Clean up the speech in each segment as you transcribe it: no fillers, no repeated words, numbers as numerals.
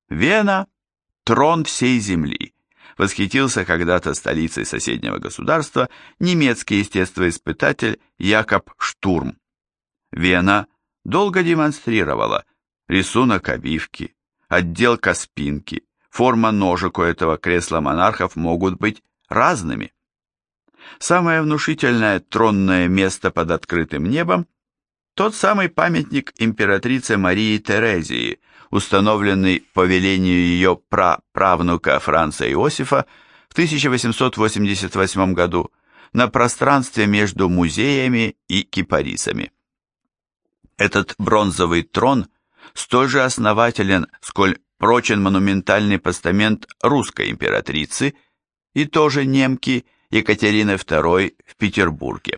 Вена – трон всей земли. Восхитился когда-то столицей соседнего государства немецкий естествоиспытатель Якоб Штурм. Вена долго демонстрировала рисунок обивки, отделка спинки, форма ножек у этого кресла монархов могут быть разными. Самое внушительное тронное место под открытым небом – тот самый памятник императрице Марии Терезии, установленный по велению ее праправнука Франца Иосифа в 1888 году на пространстве между музеями и кипарисами. Этот бронзовый трон столь же основателен, сколь прочен монументальный постамент русской императрицы и тоже немки Екатерины II в Петербурге.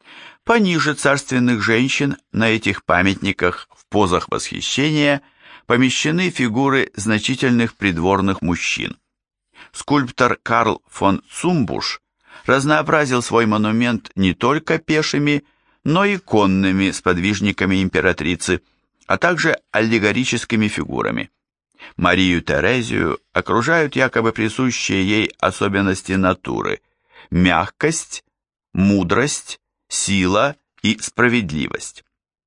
Пониже царственных женщин на этих памятниках в позах восхищения помещены фигуры значительных придворных мужчин. Скульптор Карл фон Цумбуш разнообразил свой монумент не только пешими, но и конными сподвижниками императрицы, а также аллегорическими фигурами. Марию Терезию окружают якобы присущие ей особенности натуры – мягкость, мудрость, сила и справедливость.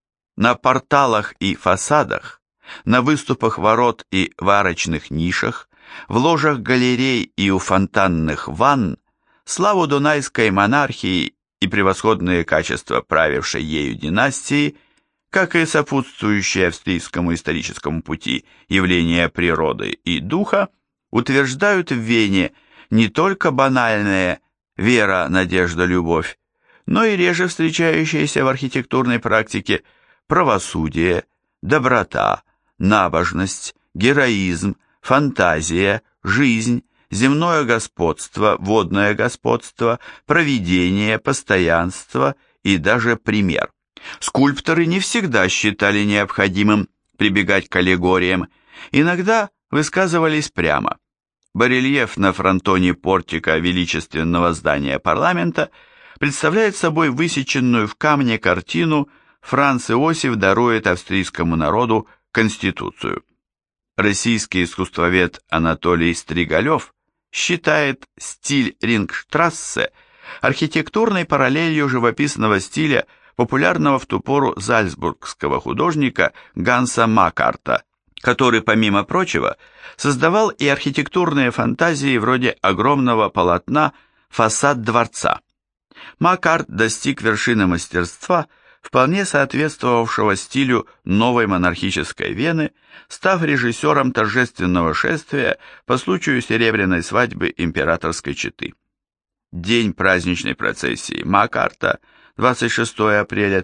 На порталах и фасадах, на выступах ворот и в арочных нишах, в ложах галерей и у фонтанных ванн славу дунайской монархии и превосходные качества правившей ею династии, как и сопутствующие австрийскому историческому пути явления природы и духа, утверждают в Вене не только банальные вера, надежда, любовь, но и реже встречающиеся в архитектурной практике правосудие, доброта, набожность, героизм, фантазия, жизнь, земное господство, водное господство, провидение, постоянство и даже пример. Скульпторы не всегда считали необходимым прибегать к аллегориям, иногда высказывались прямо. Барельеф на фронтоне портика величественного здания парламента представляет собой высеченную в камне картину «Франц Иосиф дарует австрийскому народу Конституцию». Российский искусствовед Анатолий Стригалев считает стиль Рингштрассе архитектурной параллелью живописного стиля популярного в ту пору зальцбургского художника Ганса Маккарта, который, помимо прочего, создавал и архитектурные фантазии вроде огромного полотна «Фасад дворца». Маккарт достиг вершины мастерства, вполне соответствовавшего стилю новой монархической Вены, став режиссером торжественного шествия по случаю серебряной свадьбы императорской четы. День праздничной процессии Маккарта, 26 апреля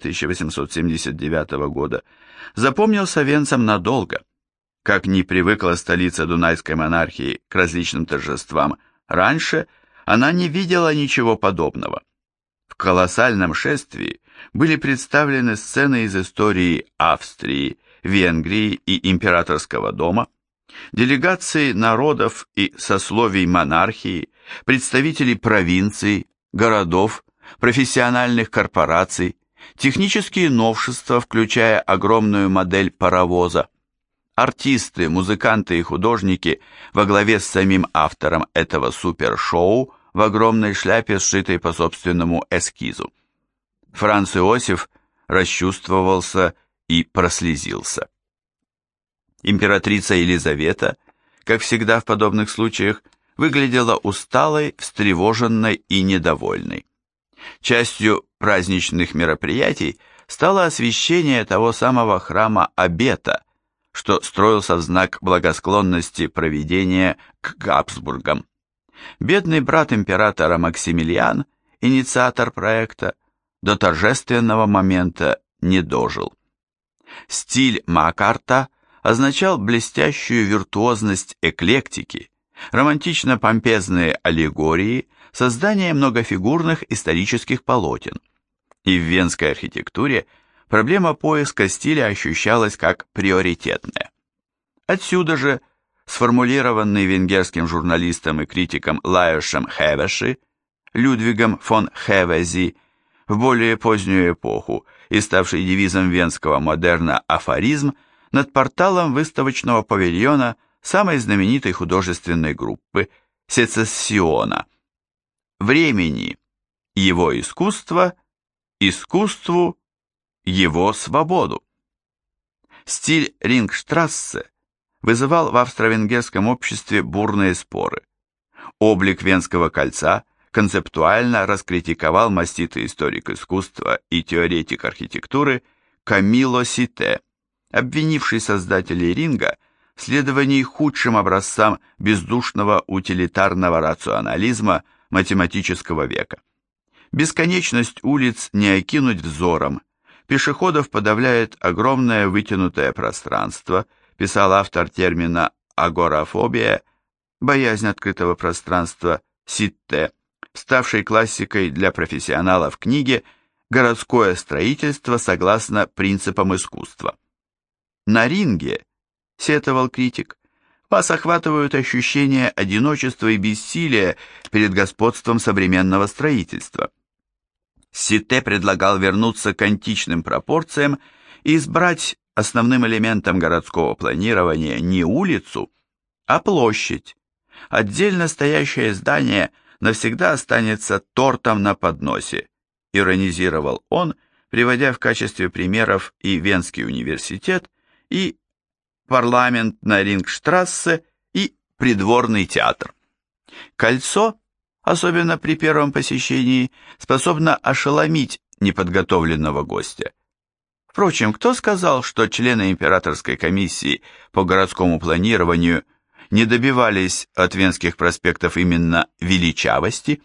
1879 года, запомнился венцам надолго. Как не привыкла столица Дунайской монархии к различным торжествам раньше, она не видела ничего подобного. В колоссальном шествии были представлены сцены из истории Австрии, Венгрии и императорского дома, делегации народов и сословий монархии, представители провинций, городов, профессиональных корпораций, технические новшества, включая огромную модель паровоза. Артисты, музыканты и художники во главе с самим автором этого супершоу в огромной шляпе, сшитой по собственному эскизу. Франц Иосиф расчувствовался и прослезился. Императрица Елизавета, как всегда в подобных случаях, выглядела усталой, встревоженной и недовольной. Частью праздничных мероприятий стало освящение того самого храма Обета, что строился в знак благосклонности провидения к Габсбургам. Бедный брат императора Максимилиан, инициатор проекта, до торжественного момента не дожил. Стиль Маккарта означал блестящую виртуозность эклектики, романтично-помпезные аллегории, создание многофигурных исторических полотен. И в венской архитектуре проблема поиска стиля ощущалась как приоритетная. Отсюда же сформулированный венгерским журналистом и критиком Лаешем Хевеши, Людвигом фон Хевези, в более позднюю эпоху и ставший девизом венского модерна афоризм над порталом выставочного павильона самой знаменитой художественной группы «Сецессиона». Времени – его искусство, искусству – его свободу. Стиль Рингштрассе вызывал в австро-венгерском обществе бурные споры. Облик Венского кольца концептуально раскритиковал маститый историк искусства и теоретик архитектуры Камило Сите, обвинивший создателей ринга в следовании худшим образцам бездушного утилитарного рационализма математического века. Бесконечность улиц не окинуть взором, пешеходов подавляет огромное вытянутое пространство, писал автор термина агорафобия, боязнь открытого пространства Ситте, ставшей классикой для профессионалов книги «Городское строительство согласно принципам искусства». На ринге, сетовал критик, вас охватывают ощущения одиночества и бессилия перед господством современного строительства. Сите предлагал вернуться к античным пропорциям и избрать основным элементом городского планирования не улицу, а площадь. Отдельно стоящее здание навсегда останется тортом на подносе, иронизировал он, приводя в качестве примеров и Венский университет, и парламент на Рингштрассе, и придворный театр. Кольцо, особенно при первом посещении, способно ошеломить неподготовленного гостя. Впрочем, кто сказал, что члены императорской комиссии по городскому планированию не добивались от Венских проспектов именно величавости?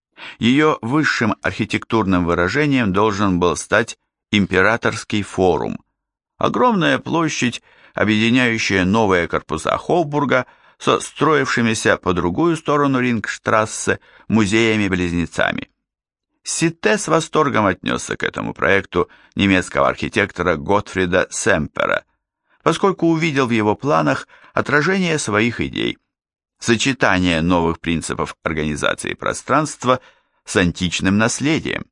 Ее высшим архитектурным выражением должен был стать императорский форум. Огромная площадь, объединяющая новые корпуса Хофбурга со строившимися по другую сторону Рингштрассе музеями-близнецами. Ситте с восторгом отнесся к этому проекту немецкого архитектора Готфрида Семпера, поскольку увидел в его планах отражение своих идей, сочетание новых принципов организации пространства с античным наследием.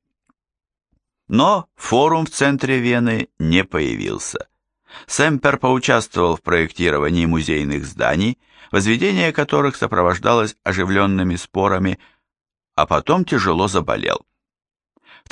Но форум в центре Вены не появился. Семпер поучаствовал в проектировании музейных зданий, возведение которых сопровождалось оживленными спорами, а потом тяжело заболел. В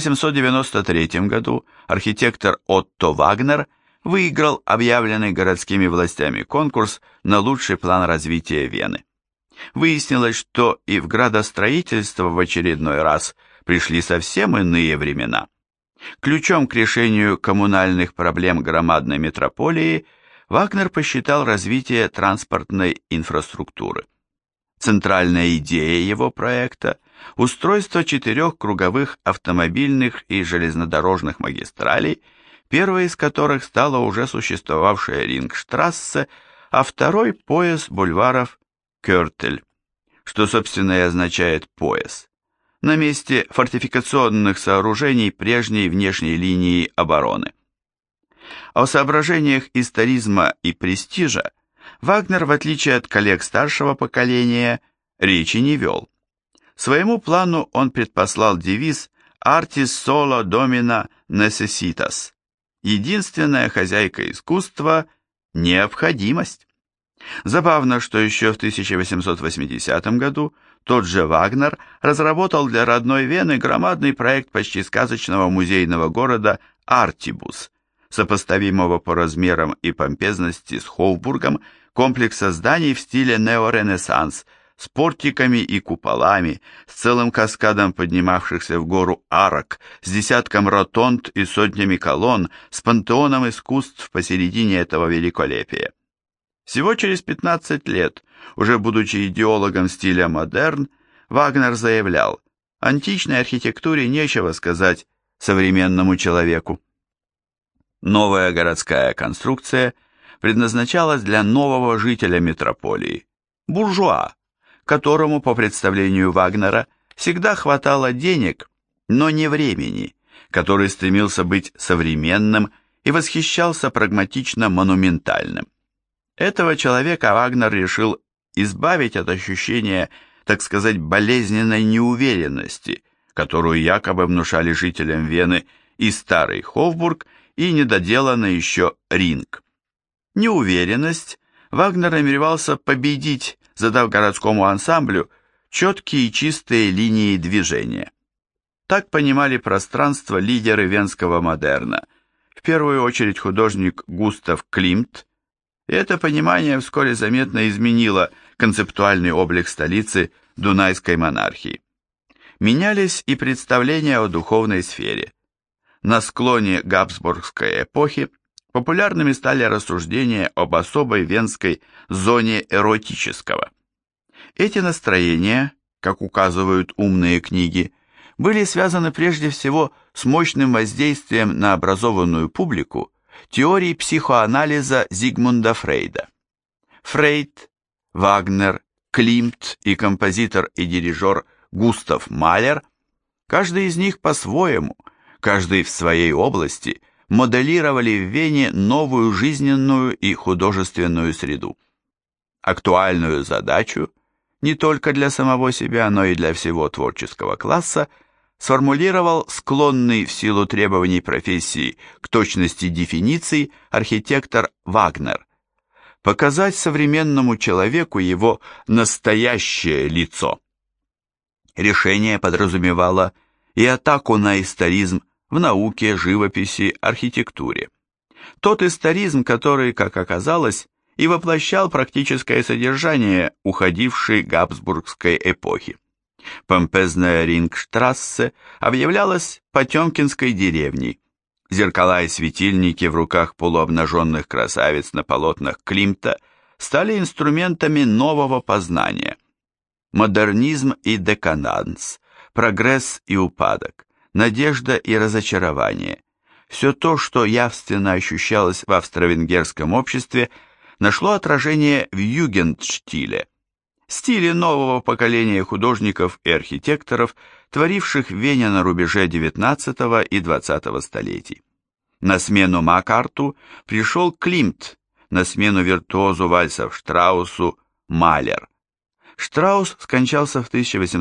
1893 году архитектор Отто Вагнер выиграл объявленный городскими властями конкурс на лучший план развития Вены. Выяснилось, что и в градостроительство в очередной раз пришли совсем иные времена. Ключом к решению коммунальных проблем громадной метрополии Вагнер посчитал развитие транспортной инфраструктуры. Центральная идея его проекта – устройство 4 круговых автомобильных и железнодорожных магистралей, первой из которых стала уже существовавшая Рингштрассе, а второй – пояс бульваров Кёртель, что, собственно, и означает «пояс», на месте фортификационных сооружений прежней внешней линии обороны. О соображениях историзма и престижа Вагнер, в отличие от коллег старшего поколения, речи не вел. Своему плану он предпослал девиз «Artis solo domina necessitas» – единственная хозяйка искусства – необходимость. Забавно, что еще в 1880 году тот же Вагнер разработал для родной Вены громадный проект почти сказочного музейного города Артибус, сопоставимого по размерам и помпезности с Хофбургом, комплекса зданий в стиле неоренессанс, с портиками и куполами, с целым каскадом поднимавшихся в гору арок, с десятком ротонд и сотнями колонн, с пантеоном искусств посередине этого великолепия. Всего через 15 лет, уже будучи идеологом стиля модерн, Вагнер заявлял: античной архитектуре нечего сказать современному человеку. Новая городская конструкция предназначалась для нового жителя метрополии, буржуа, которому, по представлению Вагнера, всегда хватало денег, но не времени, который стремился быть современным и восхищался прагматично-монументальным. Этого человека Вагнер решил избавить от ощущения, так сказать, болезненной неуверенности, которую якобы внушали жителям Вены и старый Хофбург, и недоделанный еще Ринг. Неуверенность Вагнер намеревался победить, задав городскому ансамблю четкие и чистые линии движения. Так понимали пространство лидеры венского модерна, в первую очередь художник Густав Климт, и это понимание вскоре заметно изменило концептуальный облик столицы Дунайской монархии. Менялись и представления о духовной сфере. На склоне Габсбургской эпохи популярными стали рассуждения об особой венской зоне эротического. Эти настроения, как указывают умные книги, были связаны прежде всего с мощным воздействием на образованную публику теории психоанализа Зигмунда Фрейда. Фрейд, Вагнер, Климт и композитор и дирижер Густав Малер, каждый из них по-своему, каждый в своей области, моделировали в Вене новую жизненную и художественную среду. Актуальную задачу, не только для самого себя, но и для всего творческого класса, сформулировал склонный в силу требований профессии к точности дефиниций архитектор Вагнер. Показать современному человеку его настоящее лицо. Решение подразумевало и атаку на историзм в науке, живописи, архитектуре. Тот историзм, который, как оказалось, и воплощал практическое содержание уходившей Габсбургской эпохи. Помпезная Рингштрассе объявлялась Потемкинской деревней. Зеркала и светильники в руках полуобнаженных красавиц на полотнах Климта стали инструментами нового познания. Модернизм и декаданс, прогресс и упадок, надежда и разочарование – все то, что явственно ощущалось в австро-венгерском обществе, нашло отражение в югендштиле, стиле нового поколения художников и архитекторов, творивших в Вене на рубеже XIX и XX столетий. На смену Макарту пришел Климт, на смену виртуозу вальсов Штраусу – Малер. Штраус скончался в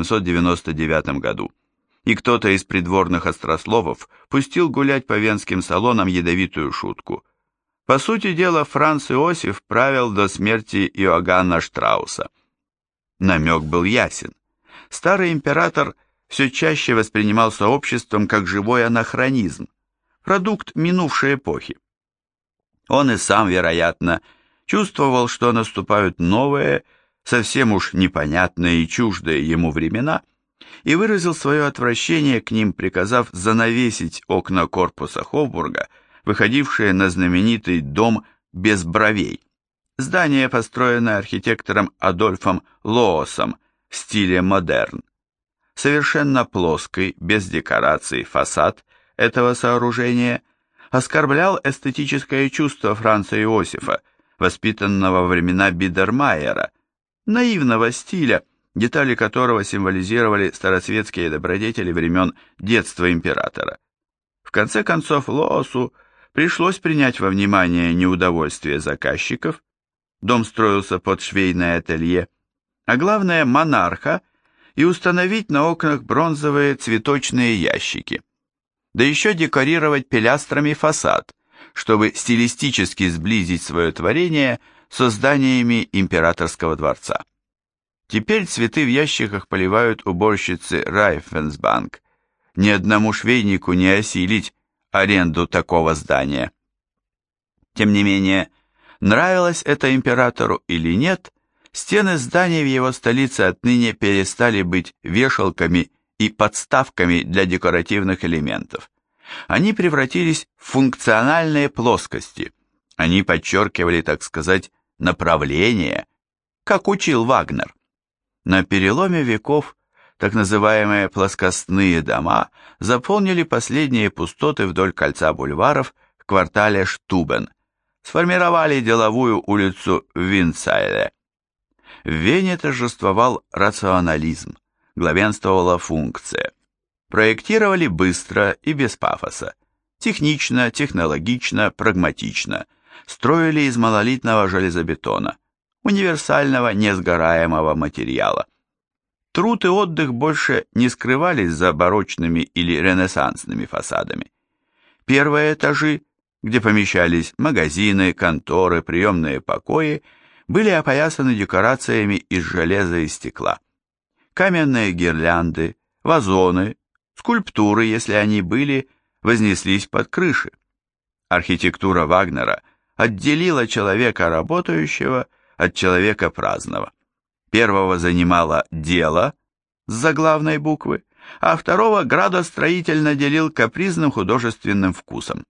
1899 году, и кто-то из придворных острословов пустил гулять по венским салонам ядовитую шутку. По сути дела, Франц Иосиф правил до смерти Иоганна Штрауса. Намек был ясен. Старый император все чаще воспринимался обществом как живой анахронизм, продукт минувшей эпохи. Он и сам, вероятно, чувствовал, что наступают новые, совсем уж непонятные и чуждые ему времена, и выразил свое отвращение к ним, приказав занавесить окна корпуса Хофбурга, выходившие на знаменитый дом без бровей. Здание, построенное архитектором Адольфом Лоосом в стиле модерн. Совершенно плоский, без декораций фасад этого сооружения оскорблял эстетическое чувство Франца Иосифа, воспитанного во времена Бидермайера, наивного стиля, детали которого символизировали старосветские добродетели времен детства императора. В конце концов, Лоосу пришлось принять во внимание неудовольствие заказчиков, дом строился под швейное ателье, а главное монарха, и установить на окнах бронзовые цветочные ящики. Да еще декорировать пилястрами фасад, чтобы стилистически сблизить свое творение со зданиями императорского дворца. Теперь цветы в ящиках поливают уборщицы Райфенсбанк. Ни одному швейнику не осилить аренду такого здания. Тем не менее, нравилось это императору или нет, стены зданий в его столице отныне перестали быть вешалками и подставками для декоративных элементов. Они превратились в функциональные плоскости. Они подчеркивали, так сказать, направление, как учил Вагнер. На переломе веков так называемые плоскостные дома заполнили последние пустоты вдоль кольца бульваров в квартале Штубен, сформировали деловую улицу Виндсайле. В Вене торжествовал рационализм, главенствовала функция. Проектировали быстро и без пафоса, технично, технологично, прагматично, строили из монолитного железобетона, универсального несгораемого материала. Труд и отдых больше не скрывались за барочными или ренессансными фасадами. Первые этажи, где помещались магазины, конторы, приемные покои, были опоясаны декорациями из железа и стекла. Каменные гирлянды, вазоны, скульптуры, если они были, вознеслись под крыши. Архитектура Вагнера отделила человека работающего от человека праздного. Первого занимало дело с заглавной буквы, а второго градостроитель наделил капризным художественным вкусом.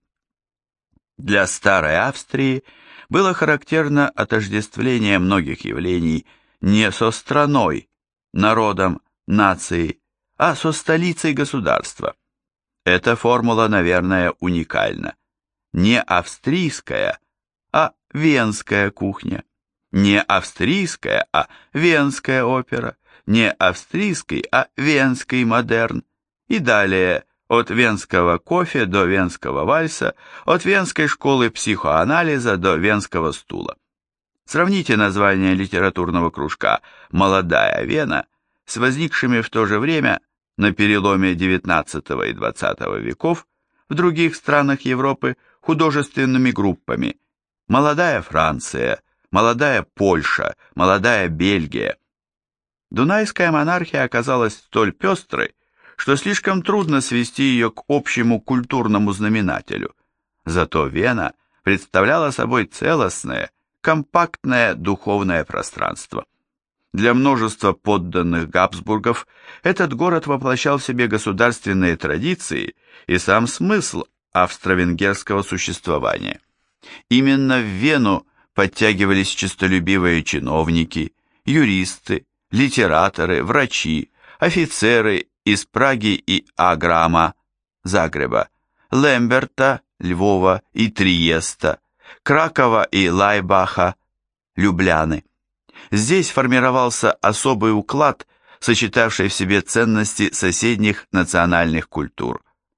Для старой Австрии было характерно отождествление многих явлений не со страной, народом, нацией, а со столицей государства. Эта формула, наверное, уникальна. Не австрийская, а венская кухня. Не австрийская, а венская опера. Не австрийский, а венский модерн. И далее от венского кофе до венского вальса, от венской школы психоанализа до венского стула. Сравните название литературного кружка «Молодая Вена» с возникшими в то же время на переломе XIX и XX веков в других странах Европы художественными группами «Молодая Франция», «Молодая Польша», «Молодая Бельгия». Дунайская монархия оказалась столь пестрой, что слишком трудно свести ее к общему культурному знаменателю. Зато Вена представляла собой целостное, компактное духовное пространство. Для множества подданных Габсбургов этот город воплощал в себе государственные традиции и сам смысл австро-венгерского существования. Именно в Вену подтягивались честолюбивые чиновники, юристы, литераторы, врачи, офицеры из Праги и Аграма, Загреба, Лемберта, Львова и Триеста, Кракова и Лайбаха, Любляны. Здесь формировался особый уклад, сочетавший в себе ценности соседних национальных культур.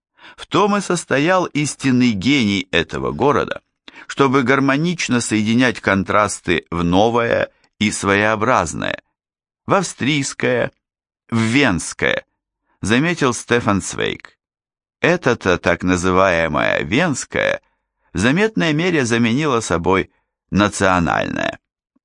В том и состоял истинный гений этого города, чтобы гармонично соединять контрасты в новое и своеобразное, в австрийское, в венское, заметил Стефан Цвейг. Это-то так называемое венское в заметной мере заменило собой национальное.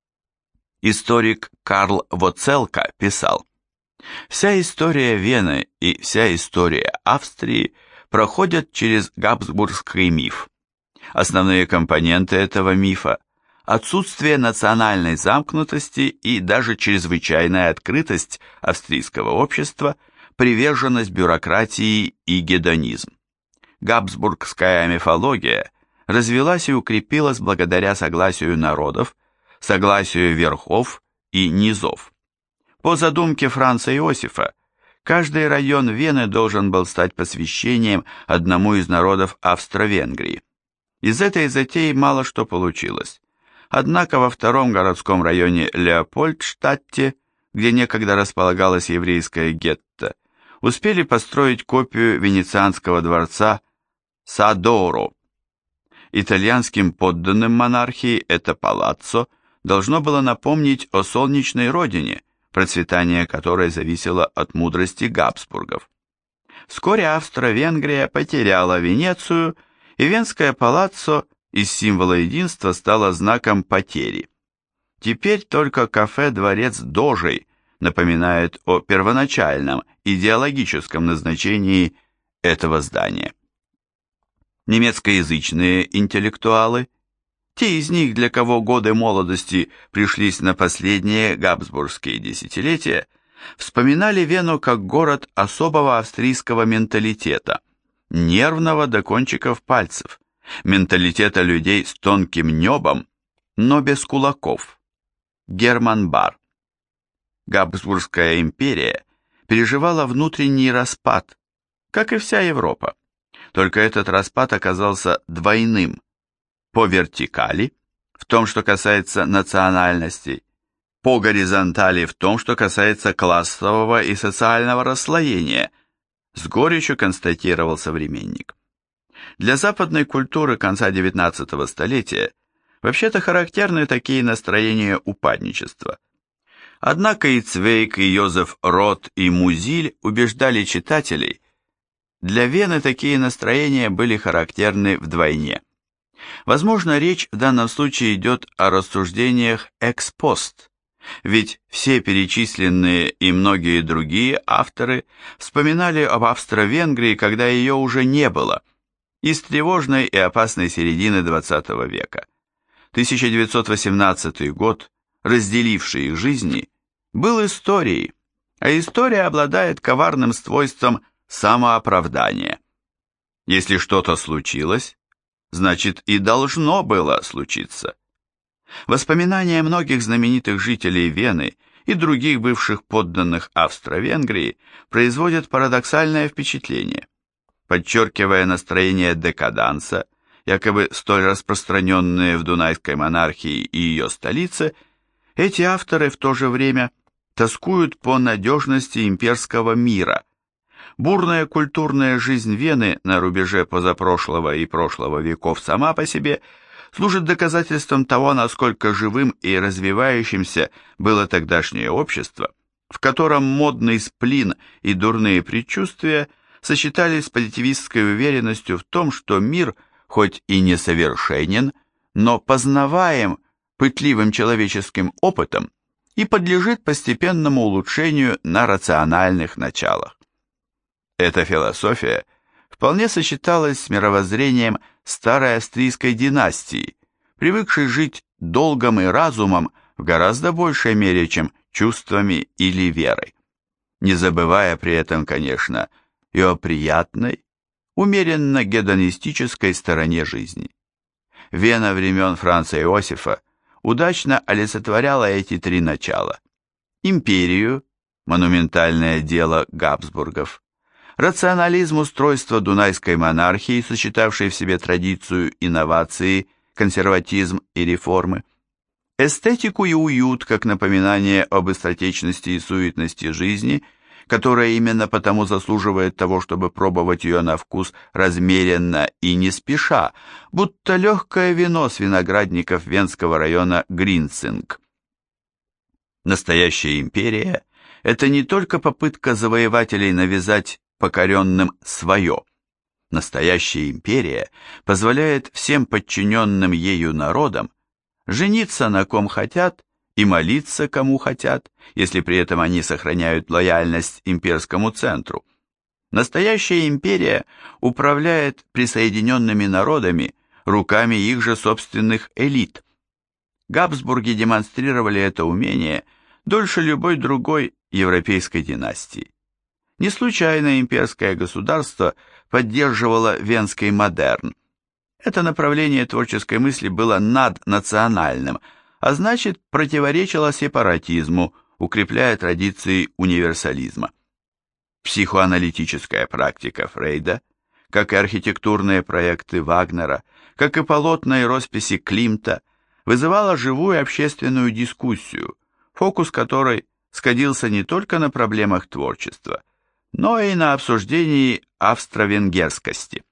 Историк Карл Воцелка писал: «Вся история Вены и вся история Австрии проходят через габсбургский миф. Основные компоненты этого мифа – отсутствие национальной замкнутости и даже чрезвычайная открытость австрийского общества, приверженность бюрократии и гедонизм. Габсбургская мифология развилась и укрепилась благодаря согласию народов, согласию верхов и низов. По задумке Франца Иосифа, каждый район Вены должен был стать посвящением одному из народов Австро-Венгрии. Из этой затеи мало что получилось. Однако во втором городском районе Леопольдштадте, где некогда располагалось еврейское гетто, успели построить копию венецианского дворца Садоро. Итальянским подданным монархии это палаццо должно было напомнить о солнечной родине, процветание которой зависело от мудрости Габсбургов. Вскоре Австро-Венгрия потеряла Венецию, и Венское палаццо из символа единства стало знаком потери. Теперь только кафе-дворец Дожей напоминает о первоначальном идеологическом назначении этого здания. Немецкоязычные интеллектуалы, те из них, для кого годы молодости пришлись на последние габсбургские десятилетия, вспоминали Вену как город особого австрийского менталитета, нервного до кончиков пальцев, менталитета людей с тонким небом, но без кулаков. Герман Бар. Габсбургская империя переживала внутренний распад, как и вся Европа. Только этот распад оказался двойным: по вертикали, в том, что касается национальностей, по горизонтали, в том, что касается классового и социального расслоения, с горечью констатировал современник. Для западной культуры конца XIX столетия вообще-то характерны такие настроения упадничества. Однако и Цвейг, и Йозеф Рот, и Музиль убеждали читателей, для Вены такие настроения были характерны вдвойне. Возможно, речь в данном случае идет о рассуждениях экс-пост, ведь все перечисленные и многие другие авторы вспоминали об Австро-Венгрии, когда ее уже не было, из тревожной и опасной середины XX века. 1918 год, разделивший их жизни, был историей, а история обладает коварным свойством самооправдания. Если что-то случилось, значит и должно было случиться. Воспоминания многих знаменитых жителей Вены и других бывших подданных Австро-Венгрии производят парадоксальное впечатление. Подчеркивая настроение декаданса, якобы столь распространенные в Дунайской монархии и ее столице, эти авторы в то же время тоскуют по надежности имперского мира. Бурная культурная жизнь Вены на рубеже позапрошлого и прошлого веков сама по себе служит доказательством того, насколько живым и развивающимся было тогдашнее общество, в котором модный сплин и дурные предчувствия сочетались с позитивистской уверенностью в том, что мир хоть и несовершенен, но познаваем пытливым человеческим опытом и подлежит постепенному улучшению на рациональных началах. Эта философия вполне сочеталась с мировоззрением старой австрийской династии, привыкшей жить долгом и разумом в гораздо большей мере, чем чувствами или верой, не забывая при этом, конечно, и о приятной, умеренно гедонистической стороне жизни. Вена времен Франца Иосифа удачно олицетворяла эти три начала: империю, монументальное дело Габсбургов, рационализм устройства Дунайской монархии, сочетавшей в себе традицию инновации, консерватизм и реформы, эстетику и уют, как напоминание об быстротечности и суетности жизни, которая именно потому заслуживает того, чтобы пробовать ее на вкус размеренно и не спеша, будто легкое вино с виноградников венского района Гринцинг. Настоящая империя – это не только попытка завоевателей навязать покоренным свое. Настоящая империя позволяет всем подчиненным ею народам жениться на ком хотят и молиться кому хотят, если при этом они сохраняют лояльность имперскому центру. Настоящая империя управляет присоединенными народами руками их же собственных элит. Габсбурги демонстрировали это умение дольше любой другой европейской династии. Не случайно имперское государство поддерживало венский модерн. Это направление творческой мысли было наднациональным, а значит, противоречило сепаратизму, укрепляя традиции универсализма. Психоаналитическая практика Фрейда, как и архитектурные проекты Вагнера, как и полотна и росписи Климта, вызывала живую общественную дискуссию, фокус которой сходился не только на проблемах творчества, но и на обсуждении австро-венгерскосости.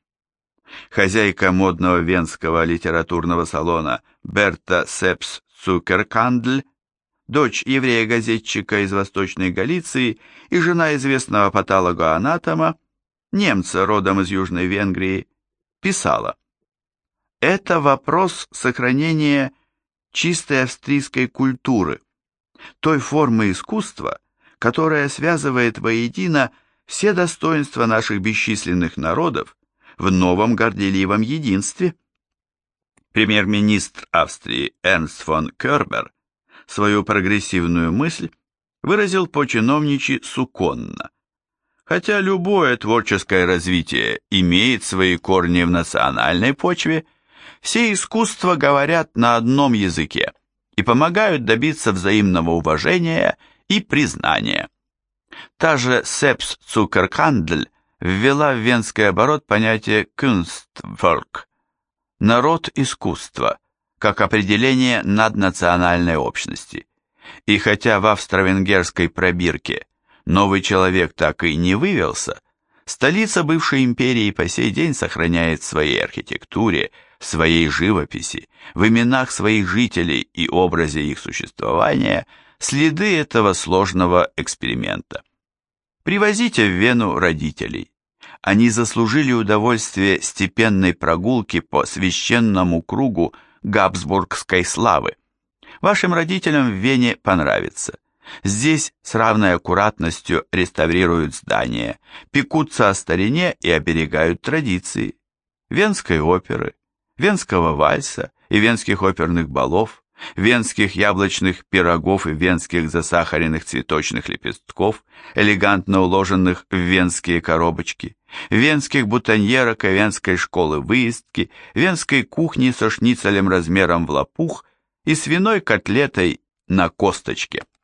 Хозяйка модного венского литературного салона Берта Сепс Цукеркандль, дочь еврея-газетчика из Восточной Галиции и жена известного патолога-анатома, немца родом из Южной Венгрии, писала: «Это вопрос сохранения чистой австрийской культуры, той формы искусства, которая связывает воедино все достоинства наших бесчисленных народов в новом горделивом единстве». Премьер-министр Австрии Эрнст фон Кёрбер свою прогрессивную мысль выразил по-чиновничьи суконно. Хотя любое творческое развитие имеет свои корни в национальной почве, все искусства говорят на одном языке и помогают добиться взаимного уважения и признания. Та же Сепс Цукеркандль ввела в венский оборот понятие «Kunstvolk» – «народ искусства», как определение наднациональной общности. И хотя в австро-венгерской пробирке новый человек так и не вывелся, столица бывшей империи по сей день сохраняет в своей архитектуре, в своей живописи, в именах своих жителей и образе их существования следы этого сложного эксперимента. Привозите в Вену родителей. они заслужили удовольствие степенной прогулки по священному кругу габсбургской славы. Вашим родителям в Вене понравится. Здесь с равной аккуратностью реставрируют здания, пекутся о старине и оберегают традиции. Венской оперы, венского вальса и венских оперных балов, венских яблочных пирогов и венских засахаренных цветочных лепестков, элегантно уложенных в венские коробочки, венских бутоньерок и венской школы выездки, венской кухни со шницелем размером в лопух и свиной котлетой на косточке.